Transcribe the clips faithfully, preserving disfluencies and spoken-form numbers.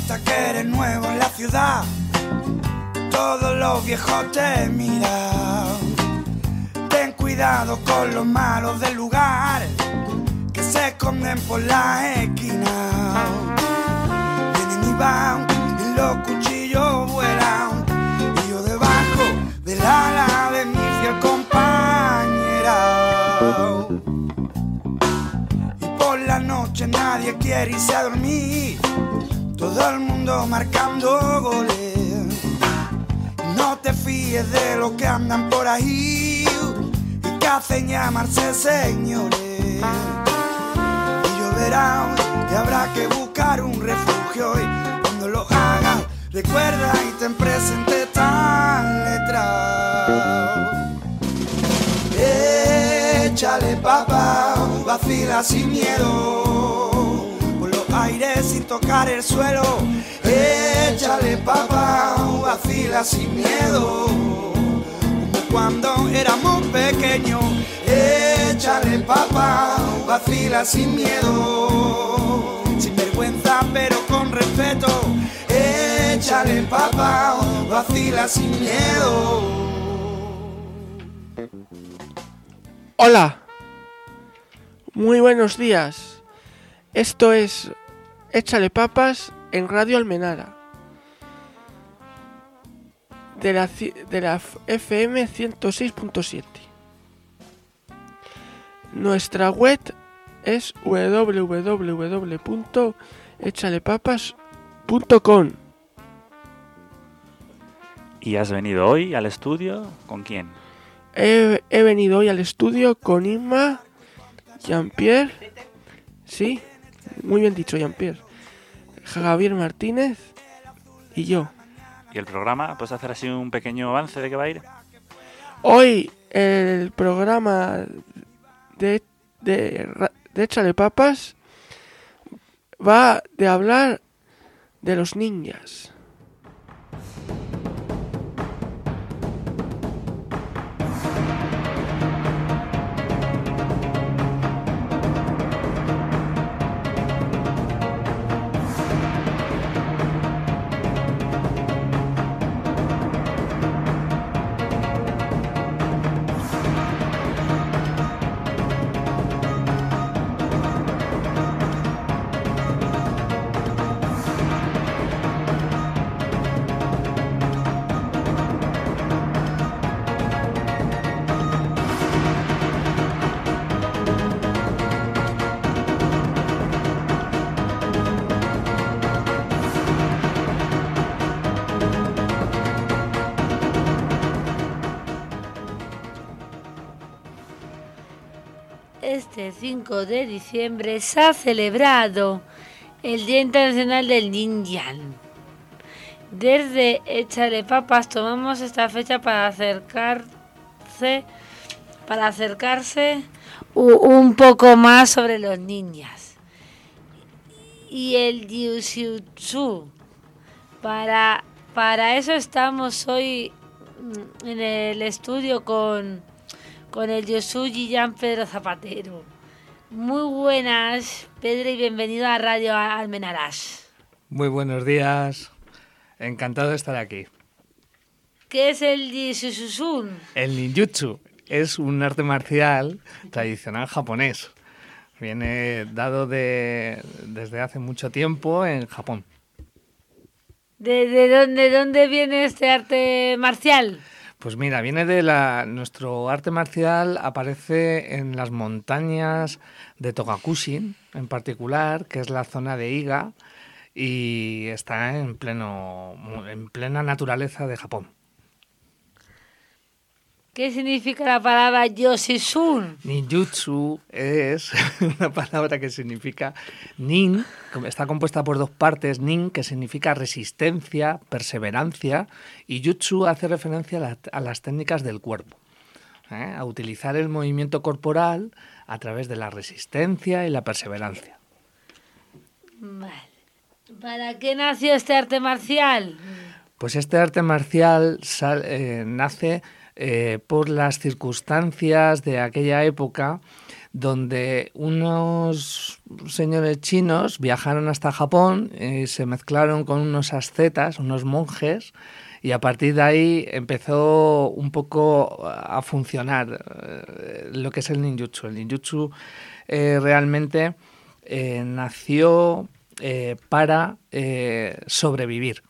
nota que eres nuevo en la ciudad, todos los viejos te miran. Ten cuidado con los malos del lugar, que se esconden por las esquinas. Vienen y van y los cuchillos vuelan, y yo debajo del ala de mi fiel compañera. Y por la noche nadie quiere irse a dormir, todo el mundo marcando goles. No te fíes de los que andan por ahí y que hacen llamarse señores. Y lloverá y habrá que buscar un refugio, y cuando lo hagas recuerda y ten presente esta letra. Échale papá, vacila sin miedo, por los aires sin tocar el suelo. Échale papá, vacila sin miedo, como cuando éramos pequeños. Échale papá, vacila sin miedo, sin vergüenza pero con respeto. Échale papá, vacila sin miedo. Hola, muy buenos días. Esto es Échale Papas en Radio Almenara, de la, de la F M ciento seis punto siete. Nuestra web es doble u doble u doble u punto échale papas punto com. ¿Y has venido hoy al estudio con quién? He, he venido hoy al estudio con Inma, Jean-Pierre, sí, muy bien dicho, Jean-Pierre, Javier Martínez y yo. ¿Y el programa? ¿Puedes hacer así un pequeño avance de qué va a ir? Hoy el programa de, de, de Échale Papas va de hablar de los ninjas. Este cinco de diciembre se ha celebrado el Día Internacional del Ninja. Desde Échale Papas tomamos esta fecha para acercarse, para acercarse un poco más sobre los ninjas y el jiu-jitsu. Para, para eso estamos hoy en el estudio con... con el Yosuyi Jan Pedro Zapatero. Muy buenas, Pedro, y bienvenido a Radio Almenarás. Muy buenos días, encantado de estar aquí. ¿Qué es el Jiu-Jitsu? El ninjutsu es un arte marcial tradicional japonés. Viene dado de, desde hace mucho tiempo en Japón. ¿De, de, dónde, de dónde viene este arte marcial? Pues mira, viene de la... Nuestro arte marcial aparece en las montañas de Togakushin, en particular, que es la zona de Iga, y está en pleno, en plena naturaleza de Japón. ¿Qué significa la palabra Yoshizun? Ninjutsu es una palabra que significa nin, está compuesta por dos partes, nin, que significa resistencia, perseverancia, y jutsu hace referencia a, la, a las técnicas del cuerpo, ¿eh? A utilizar el movimiento corporal a través de la resistencia y la perseverancia. Vale. ¿Para qué nació este arte marcial? Pues este arte marcial sal, eh, nace... Eh, por las circunstancias de aquella época donde unos señores chinos viajaron hasta Japón, eh, se mezclaron con unos ascetas, unos monjes, y a partir de ahí empezó un poco a funcionar eh, lo que es el ninjutsu. El ninjutsu eh, realmente eh, nació eh, para eh, sobrevivir.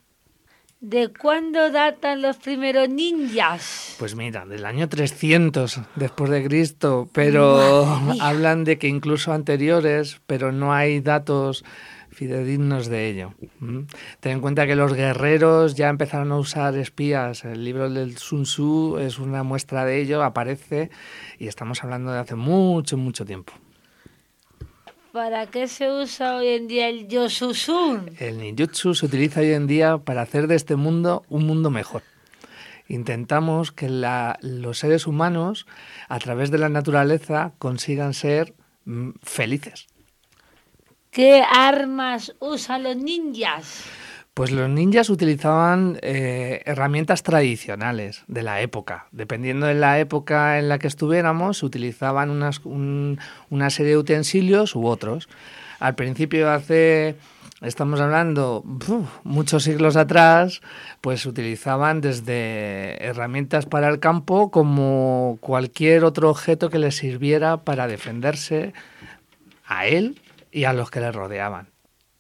¿De cuándo datan los primeros ninjas? Pues mira, del año trescientos después de Cristo, pero hablan de que incluso anteriores, pero no hay datos fidedignos de ello. ¿Mm? Ten en cuenta que los guerreros ya empezaron a usar espías. El libro del Sun Tzu es una muestra de ello, aparece, y estamos hablando de hace mucho, mucho tiempo. ¿Para qué se usa hoy en día el Yosusun? El ninjutsu se utiliza hoy en día para hacer de este mundo un mundo mejor. Intentamos que la, los seres humanos, a través de la naturaleza, consigan ser mm, felices. ¿Qué armas usan los ninjas? Pues los ninjas utilizaban eh, herramientas tradicionales de la época. Dependiendo de la época en la que estuviéramos, se utilizaban unas, un, una serie de utensilios u otros. Al principio, hace, estamos hablando, uf, muchos siglos atrás, pues utilizaban desde herramientas para el campo como cualquier otro objeto que les sirviera para defenderse a él y a los que le rodeaban.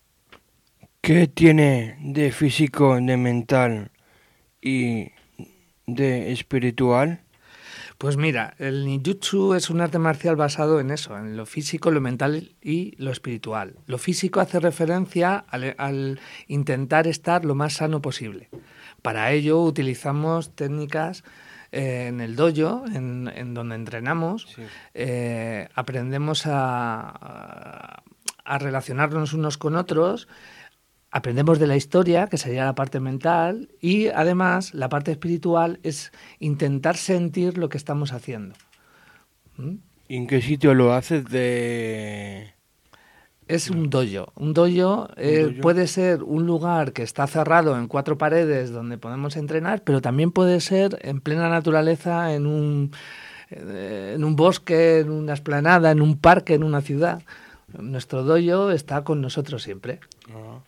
¿Qué tiene de físico, de mental y de espiritual? Pues mira, el ninjutsu es un arte marcial basado en eso, en lo físico, lo mental y lo espiritual. Lo físico hace referencia al, al intentar estar lo más sano posible. Para ello utilizamos técnicas eh, en el dojo, en, en donde entrenamos, sí. eh, aprendemos a, a, a relacionarnos unos con otros. Aprendemos de la historia, que sería la parte mental, y además la parte espiritual es intentar sentir lo que estamos haciendo. ¿Mm? ¿Y en qué sitio lo haces? De... Es un dojo. Un dojo, eh, ¿Un dojo? Puede ser un lugar que está cerrado en cuatro paredes donde podemos entrenar, pero también puede ser en plena naturaleza, en un, en un bosque, en una explanada, en un parque, en una ciudad. Nuestro dojo está con nosotros siempre. Ah.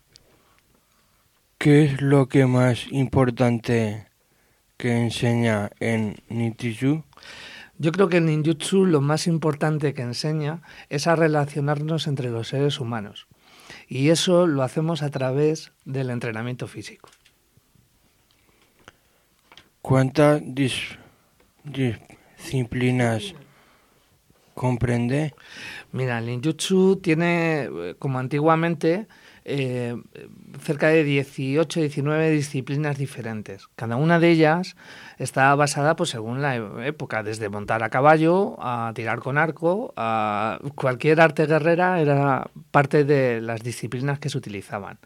¿Qué es lo que más importante que enseña en ninjutsu? Yo creo que en ninjutsu lo más importante que enseña es a relacionarnos entre los seres humanos. Y eso lo hacemos a través del entrenamiento físico. ¿Cuántas dis- disciplinas comprende? Mira, el ninjutsu tiene, como antiguamente, Eh, cerca de dieciocho, diecinueve disciplinas diferentes. Cada una de ellas está basada pues, según la época, desde montar a caballo a tirar con arco, a cualquier arte guerrera era parte de las disciplinas que se utilizaban.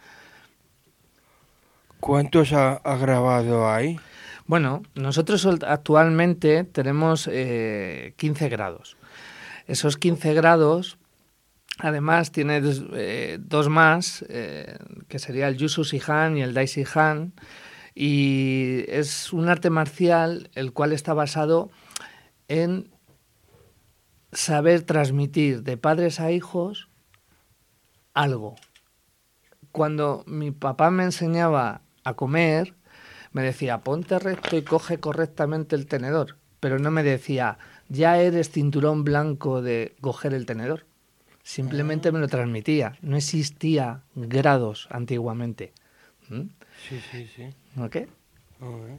¿Cuántos ha, ha grabado hay? Bueno, nosotros actualmente tenemos eh, quince grados. Esos quince grados... Además, tiene dos, eh, dos más, eh, que sería el Jushu Shihan y el Dai Shihan, y es un arte marcial el cual está basado en saber transmitir de padres a hijos algo. Cuando mi papá me enseñaba a comer, me decía, ponte recto y coge correctamente el tenedor, pero no me decía, ya eres cinturón blanco de coger el tenedor. Simplemente me lo transmitía. No existía grados antiguamente. ¿Mm? Sí, sí, sí. ¿Ok? Okay.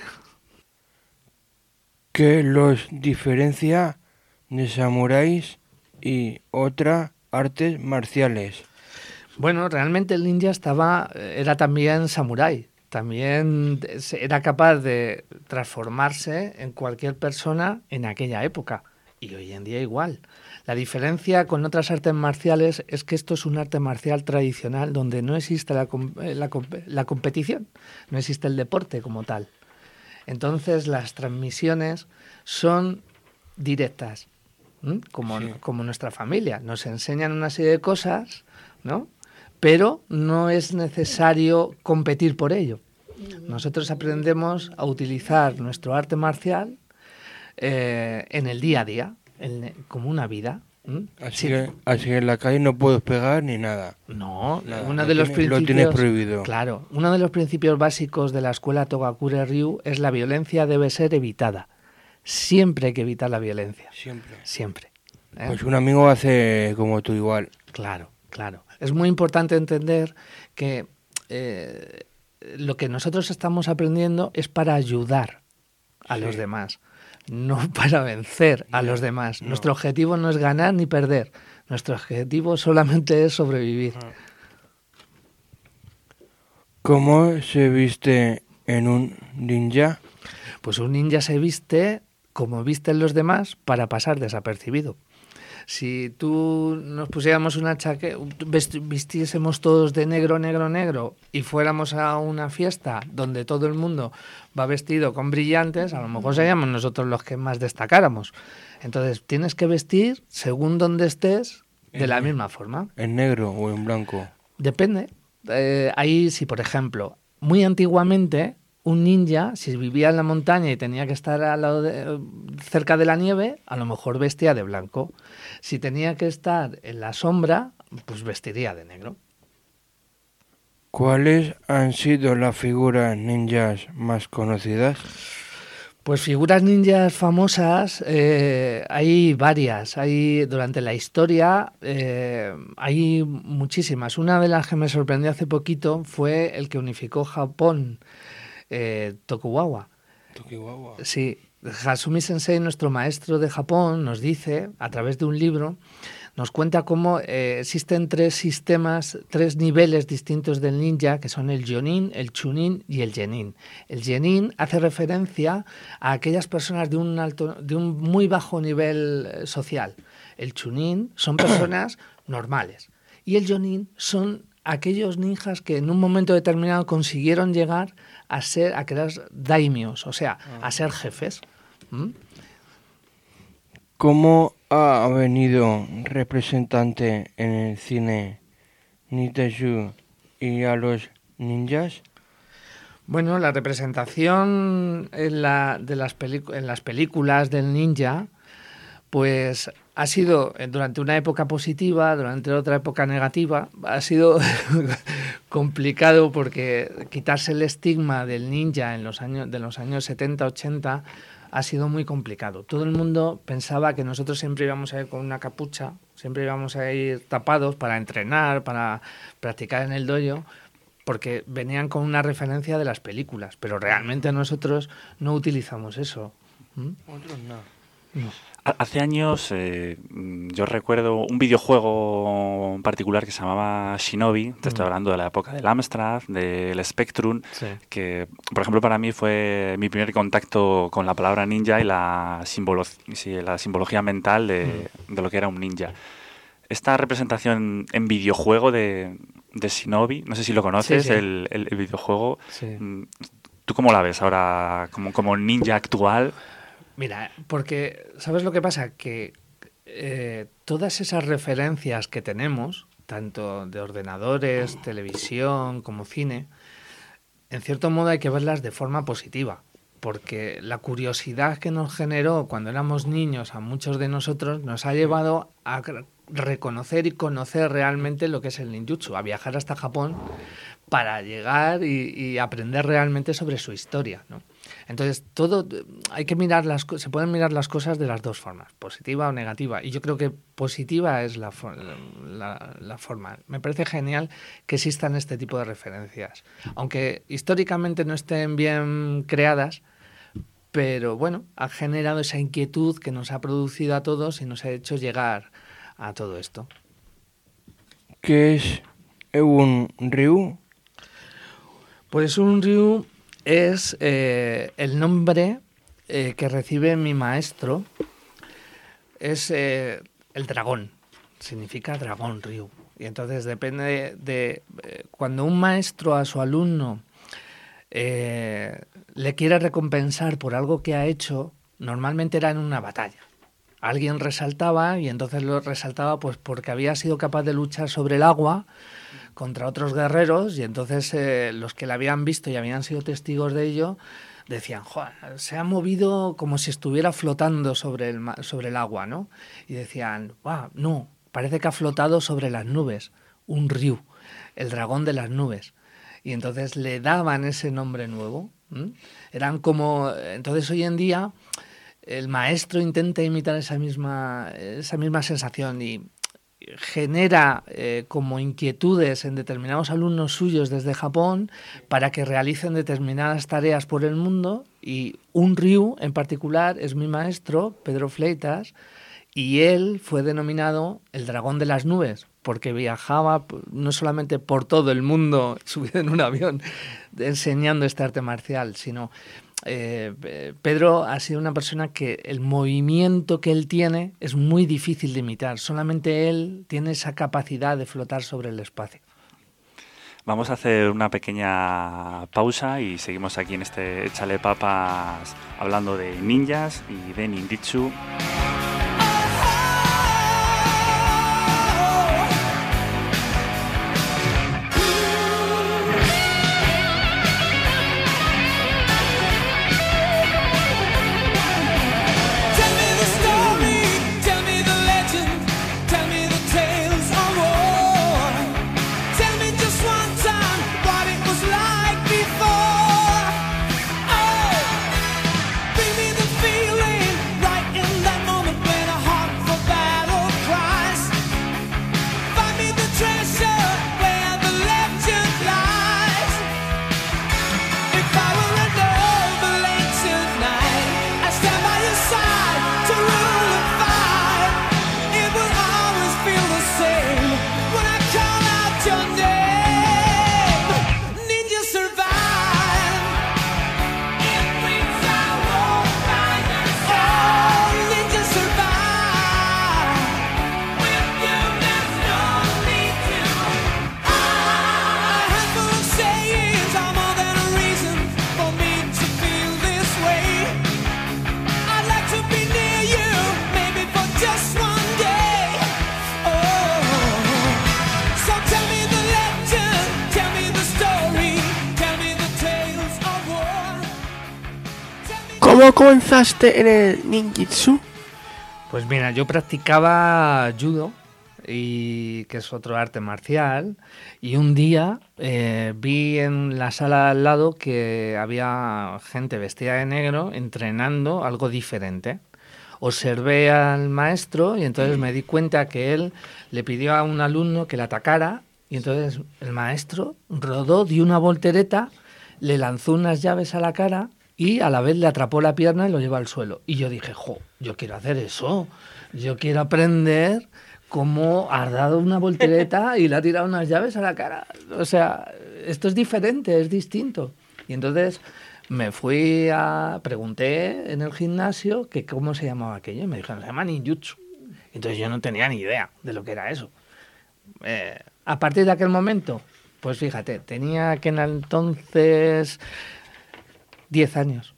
¿Qué los diferencia de samuráis y otras artes marciales? Bueno, realmente el ninja estaba, era también samurái. También era capaz de transformarse en cualquier persona en aquella época. Y hoy en día igual. La diferencia con otras artes marciales es que esto es un arte marcial tradicional donde no existe la, la, la competición, no existe el deporte como tal. Entonces las transmisiones son directas, ¿m? Como, sí. como nuestra familia. Nos enseñan una serie de cosas, ¿no? Pero no es necesario competir por ello. Nosotros aprendemos a utilizar nuestro arte marcial Eh, en el día a día, el ne- como una vida. ¿m? Así, Sí. que, así que en la calle no puedes pegar ni nada. No, Nada, uno lo de los tienes- lo principios... tienes prohibido. Claro, uno de los principios básicos de la escuela Togakure Ryu es la violencia debe ser evitada. Siempre hay que evitar la violencia, Siempre. siempre. ¿eh? Pues un amigo hace como tú igual. Claro, claro. Es muy importante entender que eh, lo que nosotros estamos aprendiendo es para ayudar a Sí. los demás, no para vencer a No, los demás. no. Nuestro objetivo no es ganar ni perder. Nuestro objetivo solamente es sobrevivir. ¿Cómo se viste en un ninja? Pues un ninja se viste como visten los demás para pasar desapercibido. Si tú nos pusiéramos una chaqueta, vistiésemos todos de negro, negro, negro y fuéramos a una fiesta donde todo el mundo va vestido con brillantes, a lo mejor seríamos nosotros los que más destacáramos. Entonces tienes que vestir según donde estés de la misma forma. ¿En negro o en blanco? Depende. Eh, ahí, si por ejemplo, muy antiguamente, un ninja, si vivía en la montaña y tenía que estar al lado de- cerca de la nieve, a lo mejor vestía de blanco. Si tenía que estar en la sombra, pues vestiría de negro. ¿Cuáles han sido las figuras ninjas más conocidas? Pues figuras ninjas famosas eh, hay varias. Hay durante la historia eh, hay muchísimas. Una de las que me sorprendió hace poquito fue el que unificó Japón, eh, Tokugawa. Tokugawa. Sí, Hasumi Sensei, nuestro maestro de Japón, nos dice, a través de un libro, nos cuenta cómo eh, existen tres sistemas, tres niveles distintos del ninja, que son el Jonin, el Chunin y el Genin. El Genin hace referencia a aquellas personas de un, alto, de un muy bajo nivel eh, social. El Chunin son personas normales. Y el Jonin son aquellos ninjas que en un momento determinado consiguieron llegar a ser, a crear daimios, o sea, a ser jefes. ¿Mm? ¿Cómo ha venido representante en el cine Nitaiju y a los ninjas? Bueno, la representación en, la, de las pelicu- en las películas del ninja, pues ha sido eh, durante una época positiva, durante otra época negativa. Ha sido complicado porque quitarse el estigma del ninja en los años, de los años setenta, ochenta ha sido muy complicado. Todo el mundo pensaba que nosotros siempre íbamos a ir con una capucha, siempre íbamos a ir tapados para entrenar, para practicar en el dojo, porque venían con una referencia de las películas, pero realmente nosotros no utilizamos eso. ¿Mm? Otros no. No. Ha- Hace años eh, mm, yo recuerdo un videojuego en particular que se llamaba Shinobi. Te estoy Mm. hablando de la época del Amstrad, del Spectrum, Sí. que por ejemplo para mí fue mi primer contacto con la palabra ninja y la, simbolo- sí, la simbología mental de, de lo que era un ninja. Esta representación en videojuego de, de Shinobi, no sé si lo conoces, Sí, sí. El, el- el videojuego. Sí. mm, ¿Tú cómo la ves ahora como, como ninja actual? Mira, porque ¿sabes lo que pasa? Que eh, todas esas referencias que tenemos, tanto de ordenadores, televisión como cine, en cierto modo hay que verlas de forma positiva, porque la curiosidad que nos generó cuando éramos niños a muchos de nosotros nos ha llevado a cr- reconocer y conocer realmente lo que es el ninjutsu, a viajar hasta Japón para llegar y, y aprender realmente sobre su historia, ¿no? Entonces, todo hay que mirar las co- se pueden mirar las cosas de las dos formas, positiva o negativa. Y yo creo que positiva es la, for- la, la forma. Me parece genial que existan este tipo de referencias. Aunque históricamente no estén bien creadas, pero bueno, ha generado esa inquietud que nos ha producido a todos y nos ha hecho llegar a todo esto. ¿Qué es un Ryu? Pues un Ryu es eh, el nombre eh, que recibe mi maestro. Es eh, el dragón. Significa dragón, Ryu. Y entonces depende de... de, eh, cuando un maestro a su alumno eh, le quiere recompensar por algo que ha hecho, normalmente era en una batalla. Alguien resaltaba y entonces lo resaltaba pues porque había sido capaz de luchar sobre el agua contra otros guerreros y entonces eh, los que la habían visto y habían sido testigos de ello decían, "Joder, se ha movido como si estuviera flotando sobre el, sobre el agua, ¿no?". Y decían, "Wow, no, parece que ha flotado sobre las nubes, un Ryu, el dragón de las nubes". Y entonces le daban ese nombre nuevo. ¿m? Eran como... Entonces hoy en día el maestro intenta imitar esa misma, esa misma sensación y genera eh, como inquietudes en determinados alumnos suyos desde Japón para que realicen determinadas tareas por el mundo, y un Ryu en particular es mi maestro, Pedro Fleitas, y él fue denominado el dragón de las nubes porque viajaba no solamente por todo el mundo subido en un avión enseñando este arte marcial, sino Eh, Pedro ha sido una persona que el movimiento que él tiene es muy difícil de imitar. Solamente él tiene esa capacidad de flotar sobre el espacio. Vamos a hacer una pequeña pausa y seguimos aquí en este Échale Papas hablando de ninjas y de ninjitsu. ¿Cómo comenzaste en el ninjitsu? Pues mira, yo practicaba judo, y que es otro arte marcial, y un día eh, vi en la sala al lado que había gente vestida de negro entrenando algo diferente. Observé al maestro y entonces me di cuenta que él le pidió a un alumno que le atacara, y entonces el maestro rodó, dio una voltereta, le lanzó unas llaves a la cara y a la vez le atrapó la pierna y lo llevó al suelo. Y yo dije, jo, yo quiero hacer eso, yo quiero aprender cómo ha dado una voltereta y le ha tirado unas llaves a la cara. O sea, esto es diferente, es distinto. Y entonces me fui a... pregunté en el gimnasio que cómo se llamaba aquello, y me dijeron, se llama ninjutsu. Entonces yo no tenía ni idea de lo que era eso. Eh, a partir de aquel momento, pues fíjate, tenía que en entonces diez años.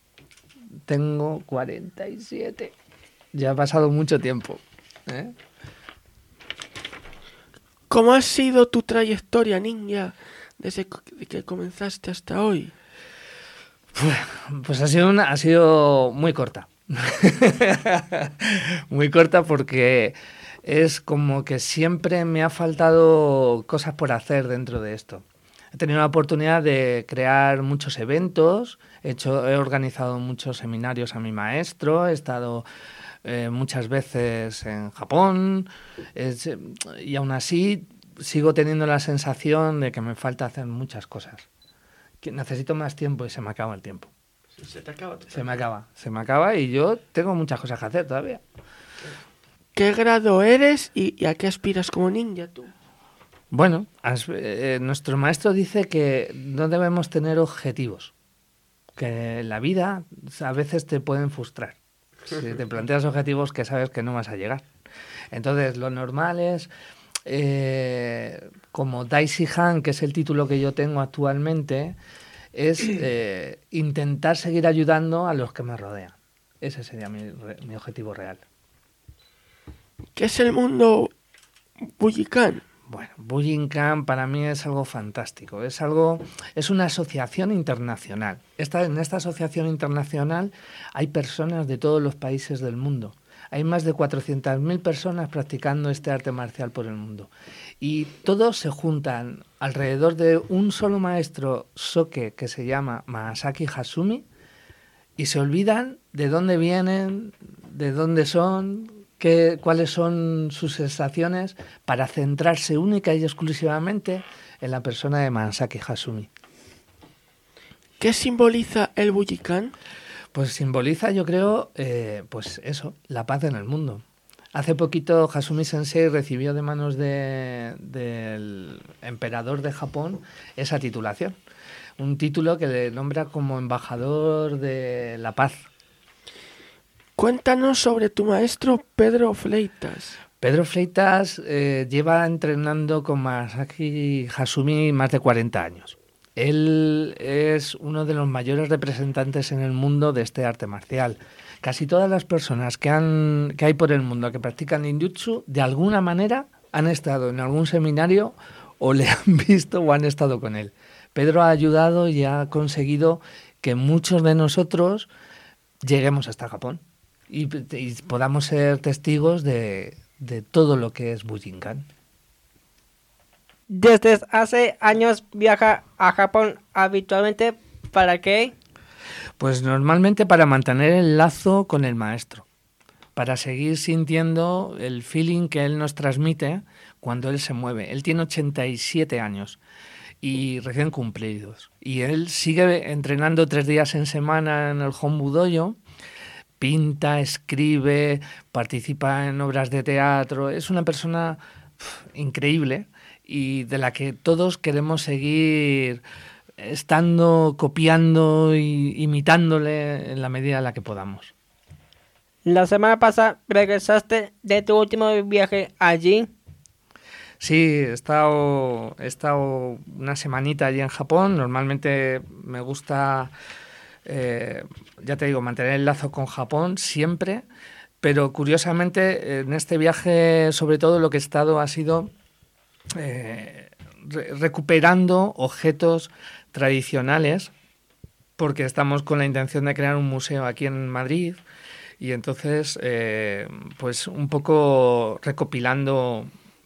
Tengo cuarenta y siete. Ya ha pasado mucho tiempo. ¿eh? ¿Cómo ha sido tu trayectoria ninja desde que comenzaste hasta hoy? Pues ha sido, una, ha sido muy corta. Muy corta porque es como que siempre me ha faltado cosas por hacer dentro de esto. He tenido la oportunidad de crear muchos eventos, he, hecho, he organizado muchos seminarios a mi maestro, he estado eh, muchas veces en Japón, es, y aún así sigo teniendo la sensación de que me falta hacer muchas cosas. Que necesito más tiempo y se me acaba el tiempo. Se te acaba. Se me acaba, se me acaba y yo tengo muchas cosas que hacer todavía. ¿Qué grado eres y, y a qué aspiras como ninja tú? Bueno, as, eh, nuestro maestro dice que no debemos tener objetivos, que en la vida a veces te pueden frustrar. Si te planteas objetivos que sabes que no vas a llegar. Entonces, lo normal es, eh, como Daisy Han, que es el título que yo tengo actualmente, es eh, intentar seguir ayudando a los que me rodean. Ese sería mi, mi objetivo real. ¿Qué es el mundo Bujinkan? Bueno, Bujinkan para mí es algo fantástico, es algo, es una asociación internacional. Esta, en esta asociación internacional hay personas de todos los países del mundo. Hay más de cuatrocientas mil personas practicando este arte marcial por el mundo. Y todos se juntan alrededor de un solo maestro soke que se llama Masaaki Hasumi y se olvidan de dónde vienen, de dónde son, qué, cuáles son sus sensaciones para centrarse única y exclusivamente en la persona de Masaaki Hasumi. ¿Qué simboliza el Bujinkan? Pues simboliza, yo creo, eh, pues eso, la paz en el mundo. Hace poquito Hasumi Sensei recibió de manos de, del emperador de Japón esa titulación. Un título que le nombra como embajador de la paz. Cuéntanos sobre tu maestro Pedro Fleitas. Pedro Fleitas eh, lleva entrenando con Masaaki Hasumi más de cuarenta años. Él es uno de los mayores representantes en el mundo de este arte marcial. Casi todas las personas que, han, que hay por el mundo que practican ninjutsu, de alguna manera han estado en algún seminario o le han visto o han estado con él. Pedro ha ayudado y ha conseguido que muchos de nosotros lleguemos hasta Japón y, y podamos ser testigos de, de todo lo que es Bujinkan. Desde hace años viaja a Japón habitualmente. ¿Para qué? Pues normalmente para mantener el lazo con el maestro, para seguir sintiendo el feeling que él nos transmite cuando él se mueve. Él tiene ochenta y siete años y recién cumplidos. Y él sigue entrenando tres días en semana en el Hombu Dojo, pinta, escribe, participa en obras de teatro. Es una persona pff, increíble y de la que todos queremos seguir estando, copiando y imitándole en la medida en la que podamos. La semana pasada regresaste de tu último viaje allí. Sí, he estado, he estado una semanita allí en Japón. Normalmente me gusta, eh, ya te digo, mantener el lazo con Japón siempre, pero curiosamente en este viaje sobre todo lo que he estado ha sido eh, re- recuperando objetos tradicionales, porque estamos con la intención de crear un museo aquí en Madrid y entonces eh, pues un poco recopilando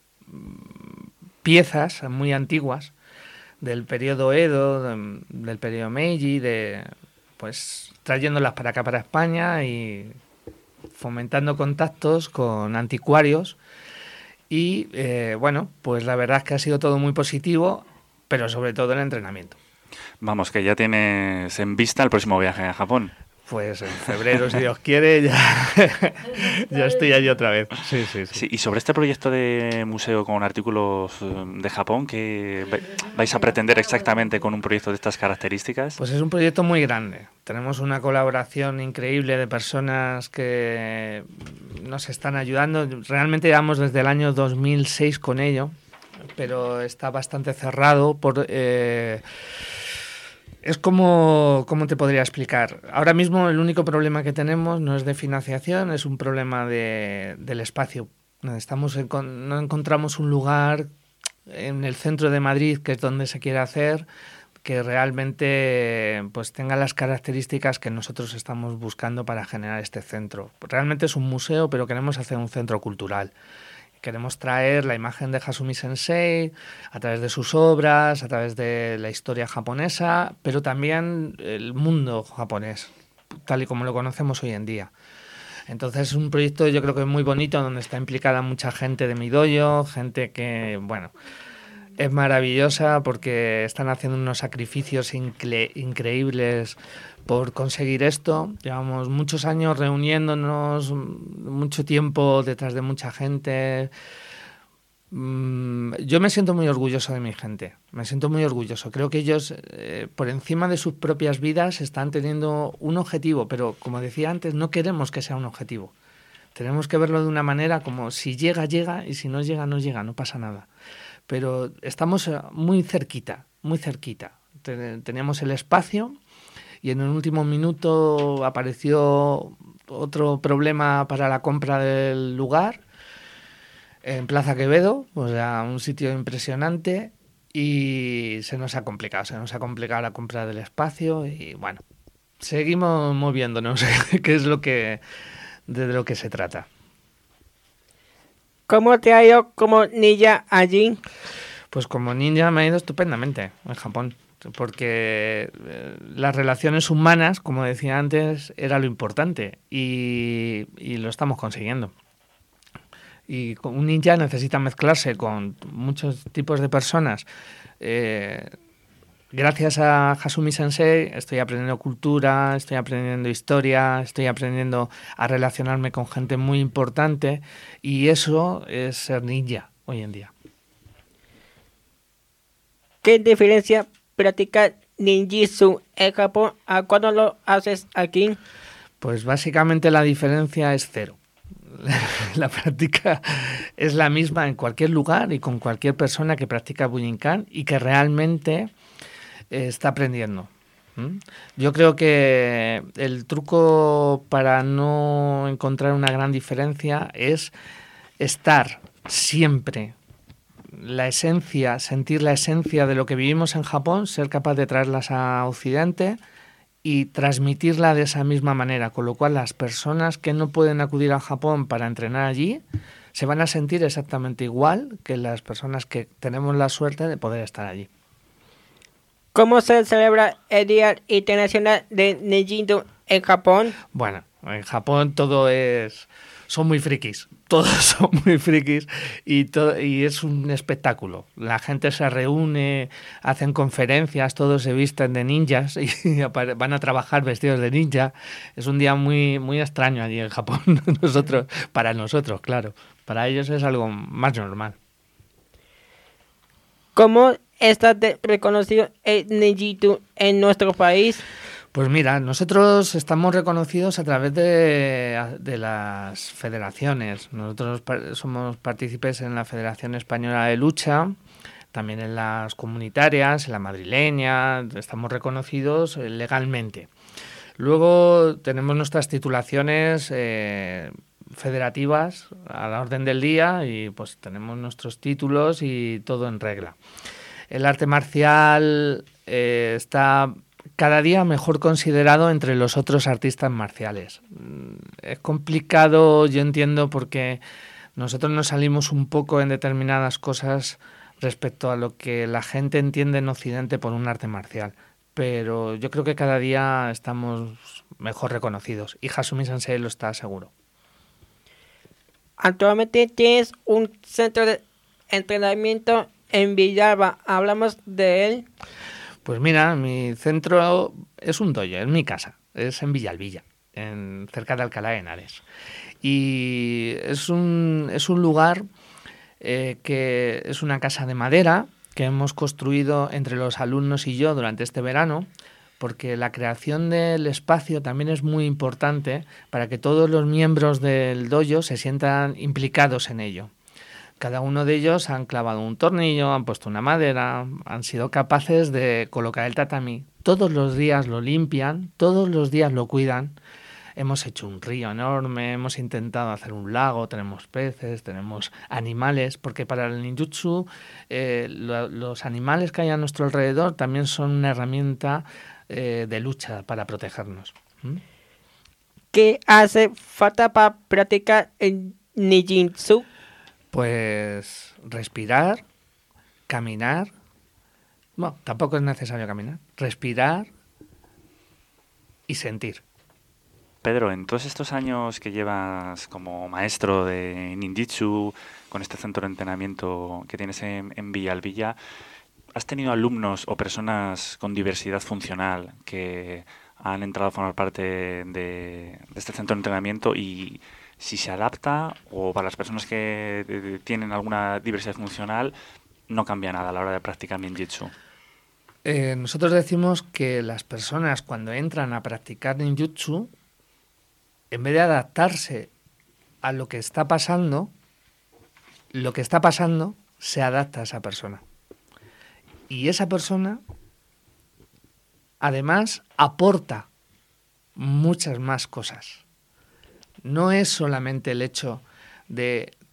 piezas muy antiguas del periodo Edo, de, del periodo Meiji, de pues trayéndolas para acá para España y fomentando contactos con anticuarios y eh, bueno, pues la verdad es que ha sido todo muy positivo, pero sobre todo el entrenamiento. Vamos, que ya tienes en vista el próximo viaje a Japón. Pues en febrero, si Dios quiere, ya, ya estoy allí otra vez. Sí, sí, sí. Sí, y sobre este proyecto de museo con artículos de Japón, ¿qué vais a pretender exactamente con un proyecto de estas características? Pues es un proyecto muy grande. Tenemos una colaboración increíble de personas que nos están ayudando. Realmente llevamos desde el año dos mil seis con ello, pero está bastante cerrado por... Eh, Es como, ¿cómo te podría explicar? Ahora mismo el único problema que tenemos no es de financiación, es un problema de, del espacio. Estamos en, no encontramos un lugar en el centro de Madrid, que es donde se quiere hacer, que realmente pues tenga las características que nosotros estamos buscando para generar este centro. Realmente es un museo, pero queremos hacer un centro cultural. Queremos traer la imagen de Hasumi Sensei a través de sus obras, a través de la historia japonesa, pero también el mundo japonés, tal y como lo conocemos hoy en día. Entonces es un proyecto yo creo que muy bonito, donde está implicada mucha gente de mi dojo, gente que, bueno, es maravillosa porque están haciendo unos sacrificios incre- increíbles por conseguir esto. Llevamos muchos años reuniéndonos, mucho tiempo detrás de mucha gente. Yo me siento muy orgulloso de mi gente, me siento muy orgulloso. Creo que ellos, eh, por encima de sus propias vidas, están teniendo un objetivo, pero como decía antes, no queremos que sea un objetivo. Tenemos que verlo de una manera como si llega, llega, y si no llega, no llega, no pasa nada. Pero estamos muy cerquita, muy cerquita. Teníamos el espacio y en el último minuto apareció otro problema para la compra del lugar en Plaza Quevedo, o sea, un sitio impresionante, y se nos ha complicado, se nos ha complicado la compra del espacio y bueno, seguimos moviéndonos, que es lo que de lo que se trata. ¿Cómo te ha ido como ninja allí? Pues como ninja me ha ido estupendamente en Japón, porque eh, las relaciones humanas, como decía antes, era lo importante y, y lo estamos consiguiendo. Y un ninja necesita mezclarse con muchos tipos de personas. Eh, gracias a Hasumi Sensei estoy aprendiendo cultura, estoy aprendiendo historia, estoy aprendiendo a relacionarme con gente muy importante y eso es ser ninja hoy en día. ¿Qué diferencia practicar ninjitsu en Japón a cuando lo haces aquí? Pues básicamente la diferencia es cero. La práctica es la misma en cualquier lugar y con cualquier persona que practica Bujinkan y que realmente eh, está aprendiendo. ¿Mm? Yo creo que el truco para no encontrar una gran diferencia es estar siempre la esencia, sentir la esencia de lo que vivimos en Japón, ser capaz de traerlas a Occidente y transmitirla de esa misma manera, con lo cual las personas que no pueden acudir a Japón para entrenar allí se van a sentir exactamente igual que las personas que tenemos la suerte de poder estar allí. ¿Cómo se celebra el Día Internacional de Ninjitsu en Japón? Bueno, en Japón todo es... son muy frikis, todos son muy frikis y, to- y es un espectáculo. La gente se reúne, hacen conferencias, todos se visten de ninjas y apare- van a trabajar vestidos de ninja. Es un día muy, muy extraño allí en Japón, nosotros, para nosotros, claro. Para ellos es algo más normal. ¿Cómo está de- reconocido el ninjitsu en nuestro país? Pues mira, nosotros estamos reconocidos a través de, de las federaciones. Nosotros par- somos partícipes en la Federación Española de Lucha, también en las comunitarias, en la madrileña, estamos reconocidos eh, legalmente. Luego tenemos nuestras titulaciones eh, federativas a la orden del día y pues tenemos nuestros títulos y todo en regla. El arte marcial eh, está cada día mejor considerado entre los otros artistas marciales. Es complicado, yo entiendo, porque nosotros nos salimos un poco en determinadas cosas respecto a lo que la gente entiende en Occidente por un arte marcial. Pero yo creo que cada día estamos mejor reconocidos y Hasumi Sensei lo está seguro. Actualmente tienes un centro de entrenamiento en Villalba. ¿Hablamos de él? Pues mira, mi centro es un dojo, es mi casa, es en Villalbilla, en, cerca de Alcalá de Henares. Y es un, es un lugar eh, que es una casa de madera que hemos construido entre los alumnos y yo durante este verano, porque la creación del espacio también es muy importante para que todos los miembros del dojo se sientan implicados en ello. Cada uno de ellos han clavado un tornillo, han puesto una madera, han sido capaces de colocar el tatami. Todos los días lo limpian, todos los días lo cuidan. Hemos hecho un río enorme, hemos intentado hacer un lago, tenemos peces, tenemos animales, porque para el ninjutsu eh, lo, los animales que hay a nuestro alrededor también son una herramienta eh, de lucha para protegernos. ¿Mm? ¿Qué hace falta para practicar el ninjitsu? Pues respirar, caminar. Bueno, tampoco es necesario caminar. Respirar y sentir. Pedro, en todos estos años que llevas como maestro de ninjitsu, con este centro de entrenamiento que tienes en, en Villalbilla, ¿has tenido alumnos o personas con diversidad funcional que han entrado a formar parte de, de este centro de entrenamiento y si se adapta o para las personas que eh, tienen alguna diversidad funcional no cambia nada a la hora de practicar ninjitsu? Eh, nosotros decimos que las personas cuando entran a practicar ninjutsu, en vez de adaptarse a lo que está pasando, lo que está pasando se adapta a esa persona. Y esa persona, además, aporta muchas más cosas. No es solamente el hecho de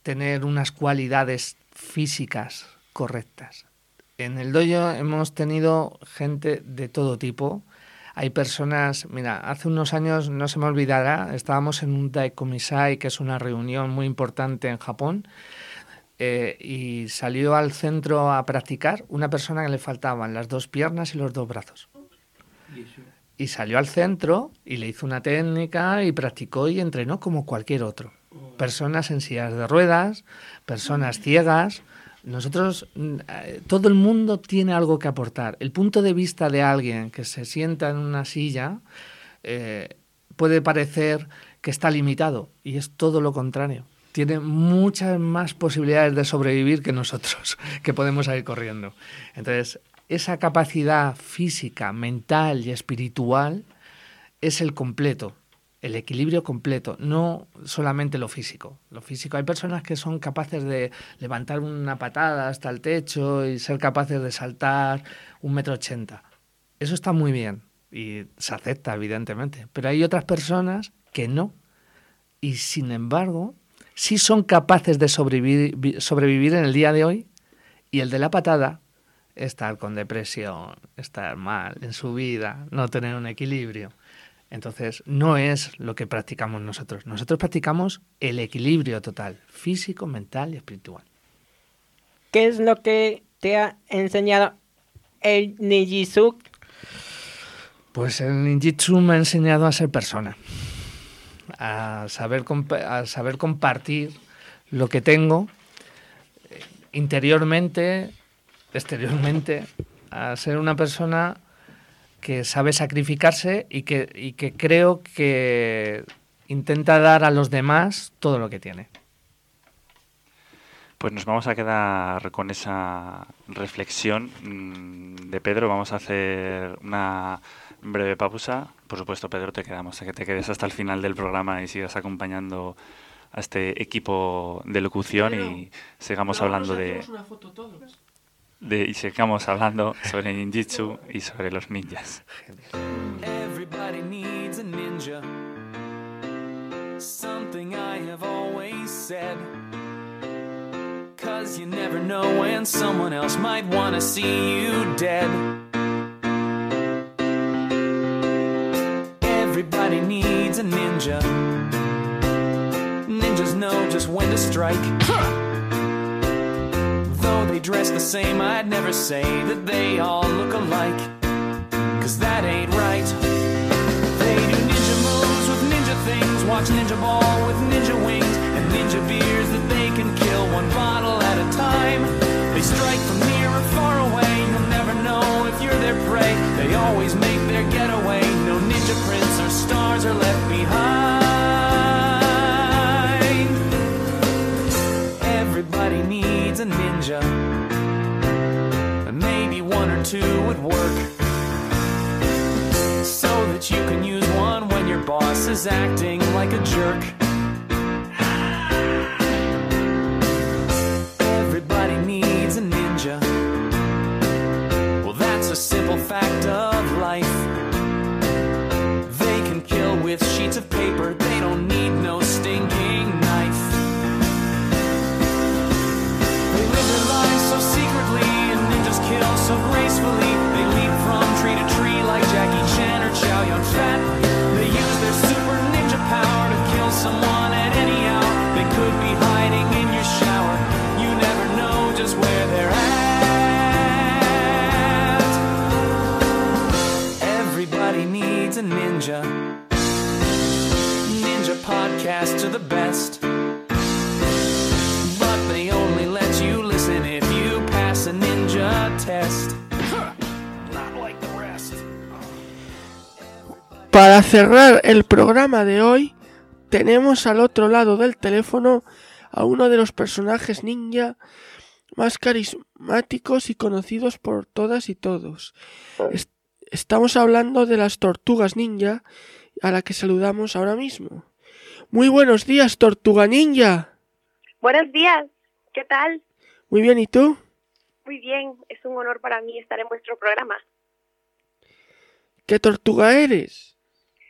tener unas cualidades físicas correctas. En el dojo hemos tenido gente de todo tipo. Hay personas, mira, hace unos años, no se me olvidará, estábamos en un Daikomisai, que es una reunión muy importante en Japón, eh, y salió al centro a practicar una persona que le faltaban las dos piernas y los dos brazos. Y salió al centro y le hizo una técnica y practicó y entrenó como cualquier otro. Personas en sillas de ruedas, personas ciegas. Nosotros, todo el mundo tiene algo que aportar. El punto de vista de alguien que se sienta en una silla eh, puede parecer que está limitado y es todo lo contrario. Tiene muchas más posibilidades de sobrevivir que nosotros, que podemos salir corriendo. Entonces, esa capacidad física, mental y espiritual es el completo, el equilibrio completo, no solamente lo físico. Lo físico, hay personas que son capaces de levantar una patada hasta el techo y ser capaces de saltar un metro ochenta. Eso está muy bien y se acepta, evidentemente. Pero hay otras personas que no. Y sin embargo, sí son capaces de sobrevivir, sobrevivir en el día de hoy. Y el de la patada, estar con depresión, estar mal en su vida, no tener un equilibrio. Entonces, no es lo que practicamos nosotros. Nosotros practicamos el equilibrio total, físico, mental y espiritual. ¿Qué es lo que te ha enseñado el ninjitsu? Pues el ninjitsu me ha enseñado a ser persona, a saber, comp- a saber compartir lo que tengo interiormente, exteriormente, a ser una persona que sabe sacrificarse y que, y que creo que intenta dar a los demás todo lo que tiene. Pues nos vamos a quedar con esa reflexión de Pedro. Vamos a hacer una breve pausa. Por supuesto, Pedro, te quedamos a que te quedes hasta el final del programa y sigas acompañando a este equipo de locución. Pedro, y sigamos no, hablando de... una foto todos. De, y sigamos hablando sobre ninjitsu y sobre los ninjas. Everybody needs a ninja. Something I have always said. Cause you never know when someone else might want to see you dead. Everybody needs a ninja. Ninjas know just when to strike. Though they dress the same, I'd never say that they all look alike. Cause that ain't right. They do ninja moves with ninja things. Watch Ninja Ball with ninja wings. And ninja beers that they can kill one bottle at a time. They strike from near or far away. You'll never know if you're their prey. They always make their getaway. No ninja prints or stars are left behind. Everybody needs a ninja. Maybe one or two would work, so that you can use one when your boss is acting like a jerk. Everybody needs a ninja. Well, that's a simple fact of life. They can kill with sheets of paper. They don't need no stinking knife. They live their lives so secretly, and ninjas kill so gracefully. They leap from tree to tree like Jackie Chan or Chow Yun-Fat. They use their super ninja power to kill someone at any hour. They could be hiding in your shower. You never know just where they're at. Everybody needs a ninja. Ninja podcasts are the best, but they only let you listen if you pass a ninja test. Not like the rest. Para cerrar el programa de hoy, tenemos al otro lado del teléfono a uno de los personajes ninja más carismáticos y conocidos por todas y todos. Est- estamos hablando de las tortugas ninja, a la que saludamos ahora mismo. Muy buenos días, Tortuga Ninja. Buenos días, ¿qué tal? Muy bien, ¿y tú? Muy bien, es un honor para mí estar en vuestro programa. ¿Qué tortuga eres?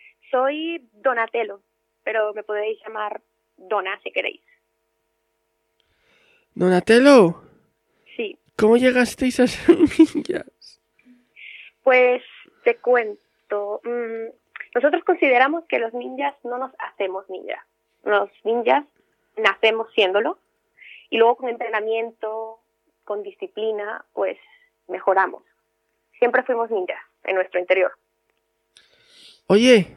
Soy Donatello, pero me podéis llamar Dona si queréis. Donatello, Sí, ¿cómo llegasteis a ser ninjas? pues te cuento. mm, nosotros consideramos que los ninjas no nos hacemos ninjas. Los ninjas nacemos siéndolo y luego con entrenamiento, con disciplina, pues mejoramos. Siempre fuimos ninjas en nuestro interior. Oye,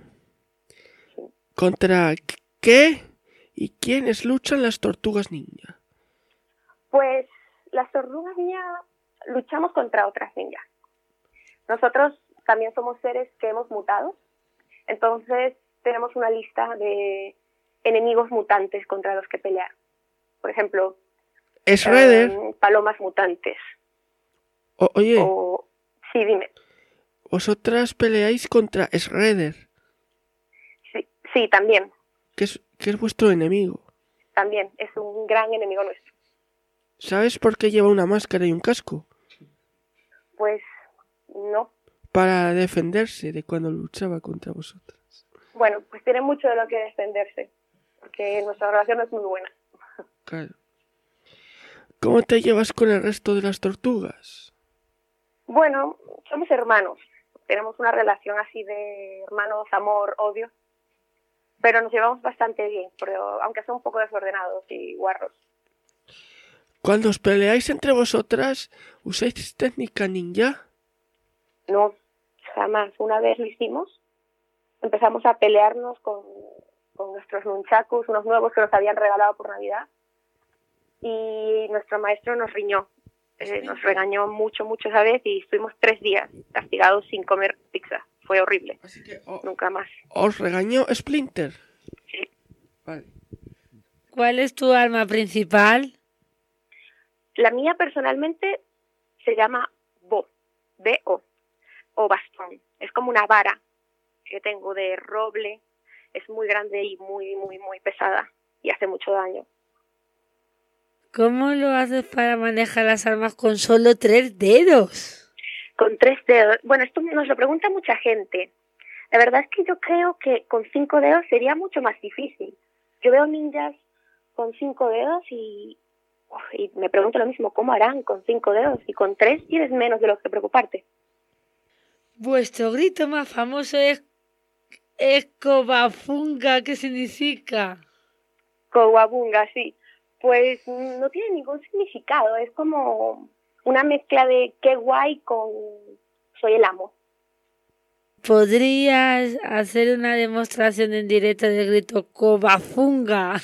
¿contra qué y quiénes luchan las tortugas ninja? Pues las tortugas ninja luchamos contra otras ninjas. Nosotros también somos seres que hemos mutado, entonces tenemos una lista de enemigos mutantes contra los que pelear. Por ejemplo, Shredder. eh, palomas mutantes. O- oye, O, sí, dime. vosotras peleáis contra Shredder, Sí, sí, también, que es, que es vuestro enemigo. también. Es un gran enemigo nuestro. ¿Sabes por qué lleva una máscara y un casco? Pues no. Para defenderse de cuando luchaba contra vosotras. Bueno, pues tiene mucho de lo que defenderse, porque nuestra relación es muy buena. Claro. ¿Cómo te llevas con el resto de las tortugas? Bueno, somos hermanos. Tenemos una relación así de hermanos, amor, odio. Pero nos llevamos bastante bien, pero aunque son un poco desordenados y guarros. Cuando os peleáis entre vosotras, ¿usáis técnica ninja? No, jamás. Una vez lo hicimos. Empezamos a pelearnos con, con nuestros nunchakus, unos nuevos que nos habían regalado por Navidad. Y nuestro maestro nos riñó. Eh, nos regañó mucho, mucho esa vez y estuvimos tres días castigados sin comer pizza. Fue horrible. Así que o- Nunca más. os regañó Splinter. Sí. Vale. ¿Cuál es tu arma principal? La mía personalmente se llama Bo, B O, o bastón. Es como una vara que tengo de roble. Es muy grande y muy, muy, muy pesada y hace mucho daño. ¿Cómo lo haces para manejar las armas con solo tres dedos? Con tres dedos. Bueno, esto nos lo pregunta mucha gente. La verdad es que yo creo que con cinco dedos sería mucho más difícil. Yo veo ninjas con cinco dedos y, uf, y me pregunto lo mismo, ¿cómo harán con cinco dedos? Y con tres tienes menos de lo que preocuparte. Vuestro grito más famoso es Escobafunga, ¿qué significa? Cowabunga, sí. Pues no tiene ningún significado. Es como una mezcla de qué guay con soy el amo. ¿Podrías hacer una demostración en directo del grito Cobafunga?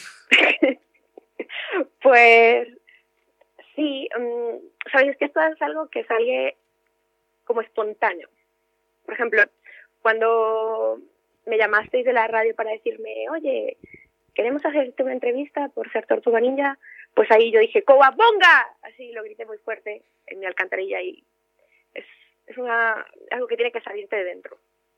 Pues sí, um, sabes que esto es algo que sale como espontáneo. Por ejemplo, cuando me llamasteis de la radio para decirme, oye, queremos hacerte una entrevista por ser Tortuga Ninja, pues ahí yo dije, ¡Cowabunga! Así lo grité muy fuerte en mi alcantarilla y es, es una, algo que tiene que salirte de dentro.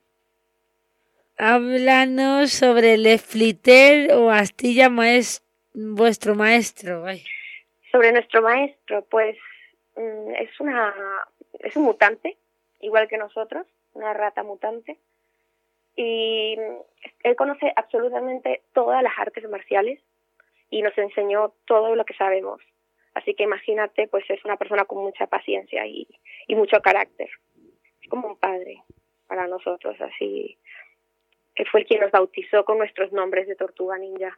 Háblanos sobre el Splitter o Astilla maes- vuestro maestro. Ay. Sobre nuestro maestro, pues mm, es una es un mutante, igual que nosotros, una rata mutante. Y él conoce absolutamente todas las artes marciales y nos enseñó todo lo que sabemos. Así que imagínate, pues es una persona con mucha paciencia y, y mucho carácter. Es como un padre para nosotros, así. Él fue el quien nos bautizó con nuestros nombres de Tortuga Ninja.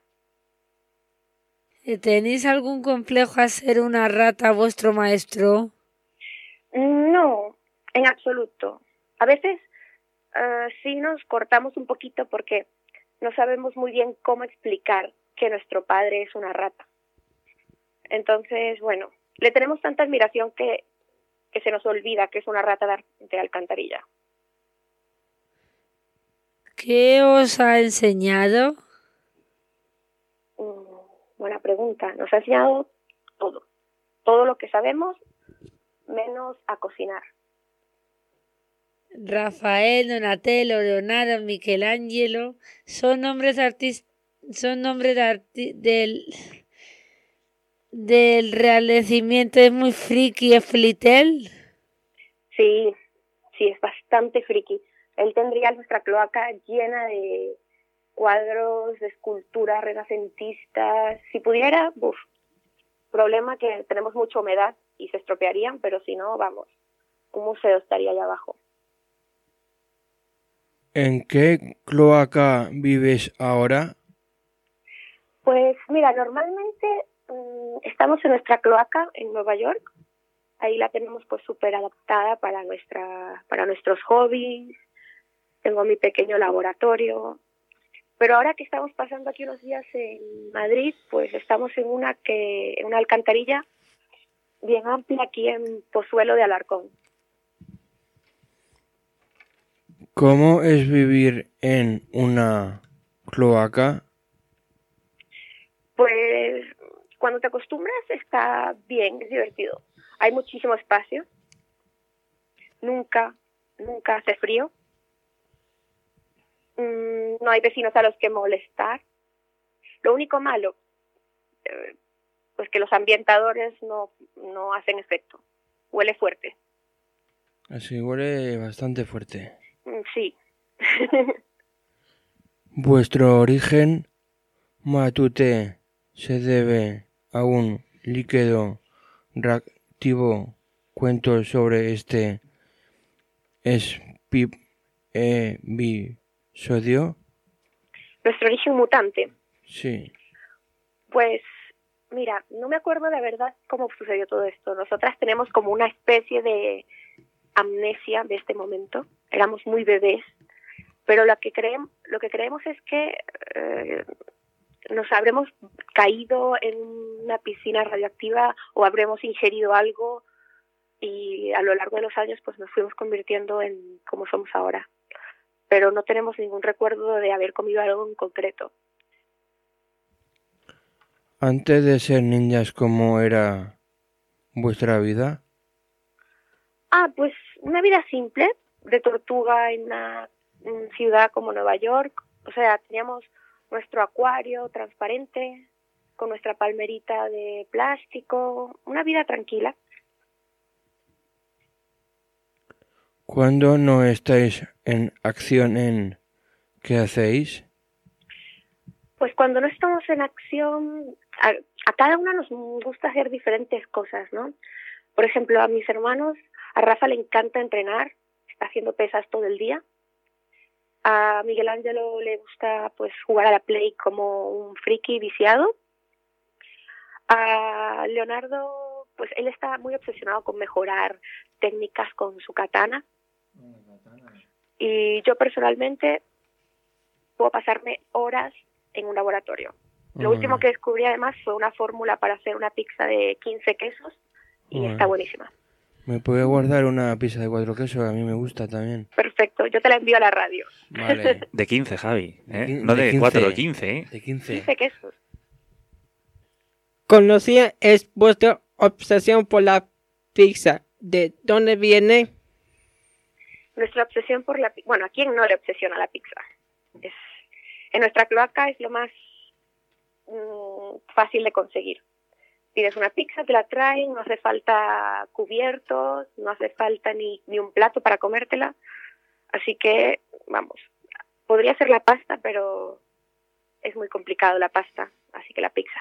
¿Tenéis algún complejo a ser una rata vuestro maestro? No, en absoluto. A veces uh, sí nos cortamos un poquito porque no sabemos muy bien cómo explicar que nuestro padre es una rata. Entonces, bueno, le tenemos tanta admiración que, que se nos olvida que es una rata de, de alcantarilla. ¿Qué os ha enseñado? Mm, buena pregunta. Nos ha enseñado todo. Todo lo que sabemos, menos a cocinar. Rafael, Donatello, Leonardo, Michelangelo, son nombres artistas, son nombres de arti del del realecimiento. Es muy friki, es Flitel. Sí, sí, es bastante friki. Él tendría nuestra cloaca llena de cuadros, de esculturas renacentistas. Si pudiera, uf, Problema que tenemos mucha humedad y se estropearían, pero si no, vamos, un museo estaría allá abajo. ¿En qué cloaca vives ahora? Pues mira, normalmente mmm, estamos en nuestra cloaca en Nueva York. Ahí la tenemos pues súper adaptada para nuestra, para nuestros hobbies. Tengo mi pequeño laboratorio. Pero ahora que estamos pasando aquí unos días en Madrid, pues estamos en una que, en una alcantarilla bien amplia aquí en Pozuelo de Alarcón. ¿Cómo es vivir en una cloaca? Pues cuando te acostumbras está bien, es divertido. Hay muchísimo espacio. Nunca, nunca hace frío. Mm, no hay vecinos a los que molestar. Lo único malo, eh, pues que los ambientadores no, no hacen efecto. Huele fuerte. Así huele bastante fuerte. Mm, sí. ¿Vuestro origen matute se debe a un líquido reactivo? Cuentos sobre este episodio. Nuestro origen mutante. Sí. Pues, mira, no me acuerdo de verdad cómo sucedió todo esto. Nosotras tenemos como una especie de amnesia de este momento. Éramos muy bebés, pero lo que creemos, lo que creemos es que eh, nos habremos caído en una piscina radioactiva o habremos ingerido algo y a lo largo de los años pues nos fuimos convirtiendo en como somos ahora. Pero no tenemos ningún recuerdo de haber comido algo en concreto. Antes de ser ninjas, ¿cómo era vuestra vida? Ah, pues una vida simple, de tortuga en una en ciudad como Nueva York. O sea, teníamos nuestro acuario transparente, con nuestra palmerita de plástico, una vida tranquila. Cuando no estáis en acción, ¿en qué hacéis? Pues cuando no estamos en acción, a, a cada una nos gusta hacer diferentes cosas, ¿no? Por ejemplo, a mis hermanos, a Rafa le encanta entrenar, está haciendo pesas todo el día. A Miguel Ángelo le gusta pues jugar a la Play como un friki viciado. A Leonardo, pues él está muy obsesionado con mejorar técnicas con su katana. Y yo personalmente puedo pasarme horas en un laboratorio. Lo Uh. último que descubrí además fue una fórmula para hacer una pizza de quince quesos y Uh. está buenísima. ¿Me puede guardar una pizza de cuatro quesos? A mí me gusta también. Perfecto, yo te la envío a la radio. Vale. De quince, Javi. ¿eh? De quin- No de de quince. cuatro, de quince. ¿eh? De quince. quince quesos. Conocía es vuestra obsesión por la pizza. ¿De dónde viene? Nuestra obsesión por la pizza. Bueno, ¿a quién no le obsesiona la pizza? Es, en nuestra cloaca es lo más mmm, fácil de conseguir. Pides una pizza, te la traen, no hace falta cubiertos, no hace falta ni, ni un plato para comértela. Así que, vamos, podría ser la pasta, pero es muy complicado la pasta, así que la pizza.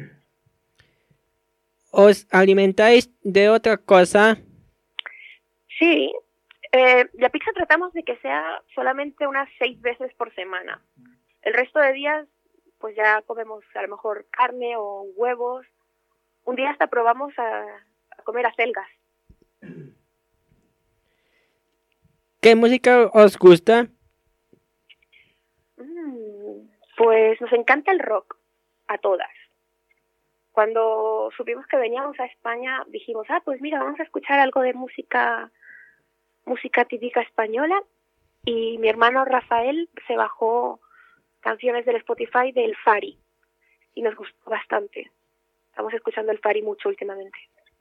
¿Os alimentáis de otra cosa? Sí, eh, la pizza tratamos de que sea solamente unas seis veces por semana. El resto de días, pues ya comemos a lo mejor carne o huevos. Un día hasta probamos a, a comer acelgas. ¿Qué música os gusta? Mm, pues nos encanta el rock, a todas. Cuando supimos que veníamos a España, dijimos, ah, pues mira, vamos a escuchar algo de música, música típica española. Y mi hermano Rafael se bajó canciones del Spotify del Fari y nos gustó bastante. Estamos escuchando el Fari mucho últimamente.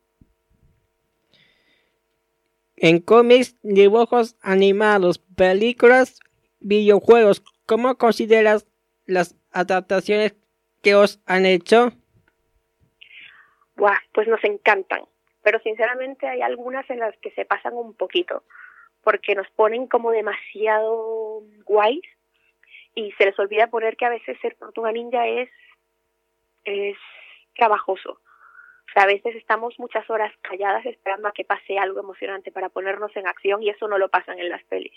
En cómics, dibujos animados, películas, videojuegos, ¿cómo consideras las adaptaciones que os han hecho? Buah, pues nos encantan. Pero sinceramente hay algunas en las que se pasan un poquito, porque nos ponen como demasiado guays y se les olvida poner que a veces ser tortuga ninja es, es trabajoso. a veces estamos muchas horas calladas esperando a que pase algo emocionante para ponernos en acción, y eso no lo pasan en las pelis.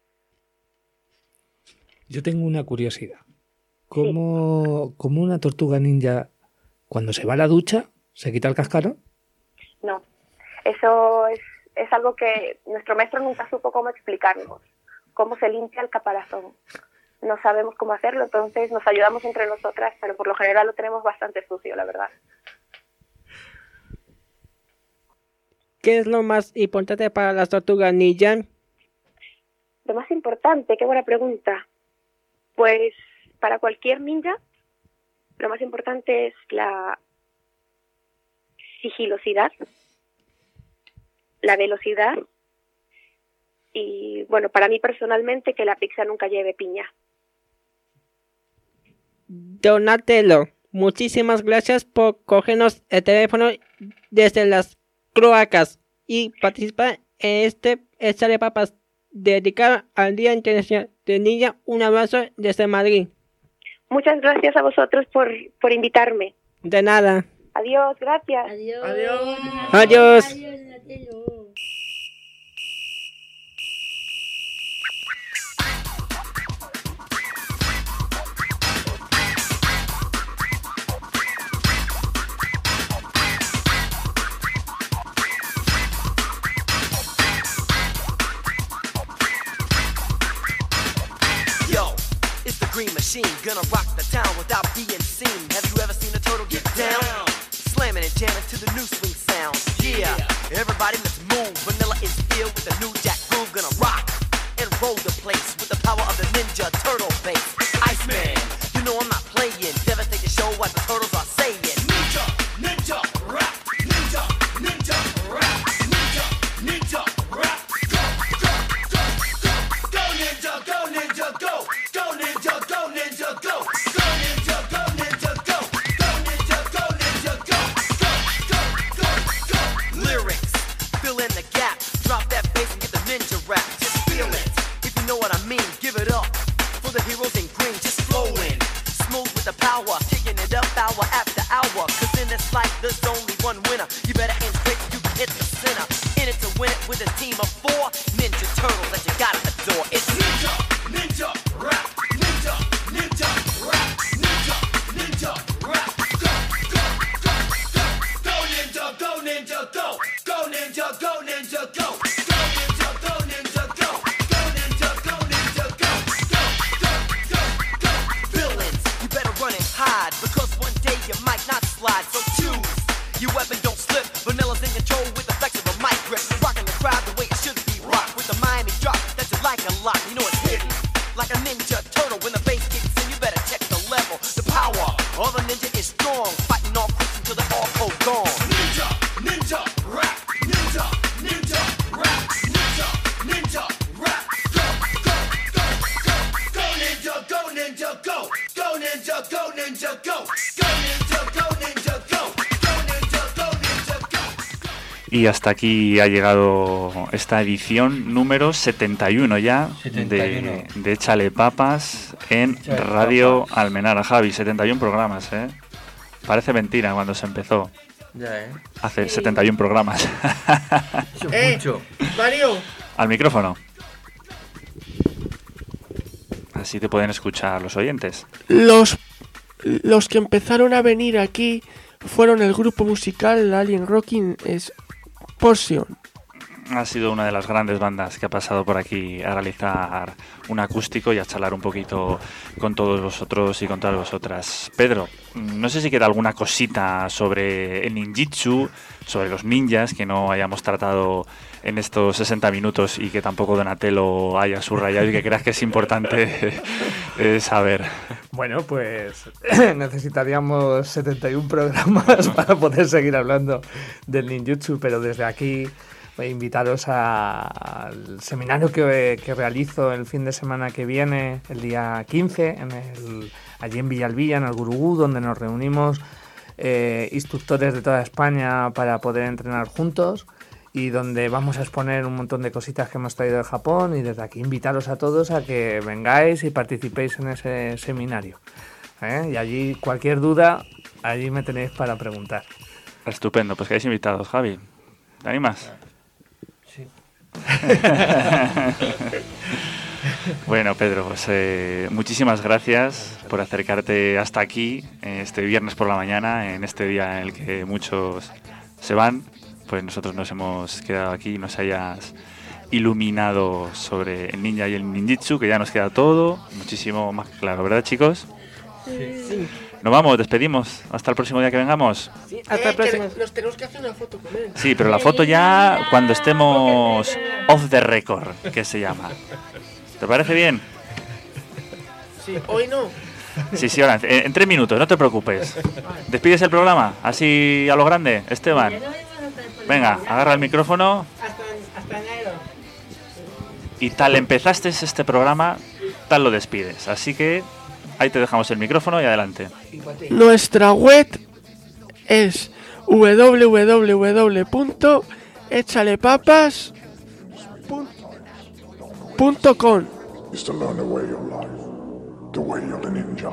Yo tengo una curiosidad. ¿Cómo, sí. ¿Cómo una tortuga ninja, cuando se va a la ducha, se quita el cascarón? No, eso es, es algo que nuestro maestro nunca supo cómo explicarnos, cómo se limpia el caparazón. No sabemos cómo hacerlo, entonces nos ayudamos entre nosotras, pero por lo general lo tenemos bastante sucio, la verdad. ¿Qué es lo más importante para las tortugas ninja? Lo más importante, qué buena pregunta. Pues para cualquier ninja, lo más importante es la sigilosidad, la velocidad y, bueno, para mí personalmente, que la pizza nunca lleve piña. Donatello, muchísimas gracias por cogernos el teléfono desde las cloacas y participar en este Extra de Papas dedicado al Día Internacional del Ninja. Un abrazo desde Madrid. Muchas gracias a vosotros por, por invitarme. De nada. Adiós, gracias. Adiós. Adiós. Adiós. Adiós, Donatello. Green machine, gonna rock the town without being seen. Have you ever seen a turtle get down? Slamming and jamming to the new swing sound. Yeah, everybody let's move. Vanilla is here with the new jack groove. Gonna rock and roll the place with the power of the Ninja Turtle bass. Iceman, you know I'm not playing. Devastating show what the turtles are saying. Ninja, ninja, rap. Ninja, ninja, rap. Ninja, ninja, rap. Go, go, go, go. Go ninja, go ninja, go. Go ninja, go ninja, go. Go ninja, go ninja, go. Go ninja, go ninja, go. Go, go, go, go. Lyrics, fill in the gap. Drop that bass and get the ninja rap. Just feel it, if you know what I mean. Give it up for the heroes in green. Just flowing, smooth with the power. Kicking it up hour after hour. Cause in this life there's only one winner. You better aim straight, you can hit the center. In it to win it with a team of four Ninja Turtles that you gotta adore. It's Ninja, Ninja, Rap. Ninja, Ninja, Rap. Ninja, Ninja, Rap. Go, go, go, go. Go Ninja, go Ninja, go. Go Ninja, go Ninja, go. Go Ninja, go Ninja, go. Go Ninja, go Ninja, go. Go, go, go, go. Villains, you better run and hide, because one day you might not slide. So choose your weapon, don't slip. Vanilla's in control with the flex of a mic grip. Rocking the crowd the way it should be rocked, with the Miami drop that you like a lot. You know it's hidden like a Ninja Turtle. When the bass kicks in, you better check the level. The power of a ninja is strong, fighting off crooks until they're all cold gone. Ninja, ninja, rap. Ninja, ninja, rap. Ninja, ninja, rap. Go, go, go, go. Go ninja, go ninja, go. Go ninja, go ninja, go. Go ninja, go ninja, go. Go ninja, go ninja, go. Y hasta aquí ha llegado esta edición número setenta y uno ya setenta y uno. De, de Échale Papas en Échale Radio Papas. Almenara. Javi, setenta y uno programas, ¿eh? Parece mentira cuando se empezó. Ya, ¿eh? Hace setenta y uno programas. Eso es Eh, mucho. Mario, Al micrófono. Así te pueden escuchar los oyentes. los, los que empezaron a venir aquí fueron el grupo musical Alien Rocking Explosion. Ha sido una de las grandes bandas que ha pasado por aquí a realizar un acústico y a charlar un poquito con todos vosotros y con todas vosotras. Pedro, no sé si queda alguna cosita sobre el ninjitsu, sobre los ninjas que no hayamos tratado en estos sesenta minutos y que tampoco Donatello haya subrayado y que creas que es importante eh, saber. Bueno, pues necesitaríamos setenta y uno programas para poder seguir hablando del ninjutsu, pero desde aquí voy a invitaros a, al seminario que, que realizo el fin de semana que viene, el día quince, en el, allí en Villalbilla, en el Gurugú, donde nos reunimos eh, instructores de toda España para poder entrenar juntos, y donde vamos a exponer un montón de cositas que hemos traído de Japón, y desde aquí invitaros a todos a que vengáis y participéis en ese seminario. ¿eh? Y allí cualquier duda, allí me tenéis para preguntar. Estupendo, pues quedáis invitados, Javi. ¿Te animas? Sí. Bueno, Pedro, pues eh, muchísimas gracias por acercarte hasta aquí, eh, este viernes por la mañana, en este día en el que muchos se van. Pues nosotros nos hemos quedado aquí y nos hayas iluminado sobre el ninja y el ninjitsu, que ya nos queda todo muchísimo más claro, ¿verdad, chicos? Sí. Nos vamos, despedimos. Hasta el próximo día que vengamos. Sí, hasta el próximo. Nos tenemos que hacer una foto con él. Sí, pero la foto ya cuando estemos off the record, que se llama. ¿Te parece bien? Sí, hoy no. Sí, sí, ahora, en, en tres minutos, no te preocupes. ¿Despides el programa? Así a lo grande, Esteban. Venga, agarra el micrófono. Hasta, hasta enero. Y tal empezaste este programa, tal lo despides. Así que ahí te dejamos el micrófono y adelante. Nuestra web es doble u doble u doble u punto échalepapas punto com. Is to learn the way of life, the way of the ninja.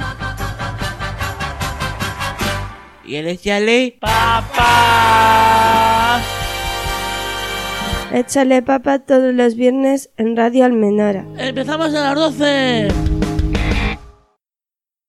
¿Quieres, Chale? Papá. Échale Papa todos los viernes en Radio Almenara. ¡Empezamos a las doce!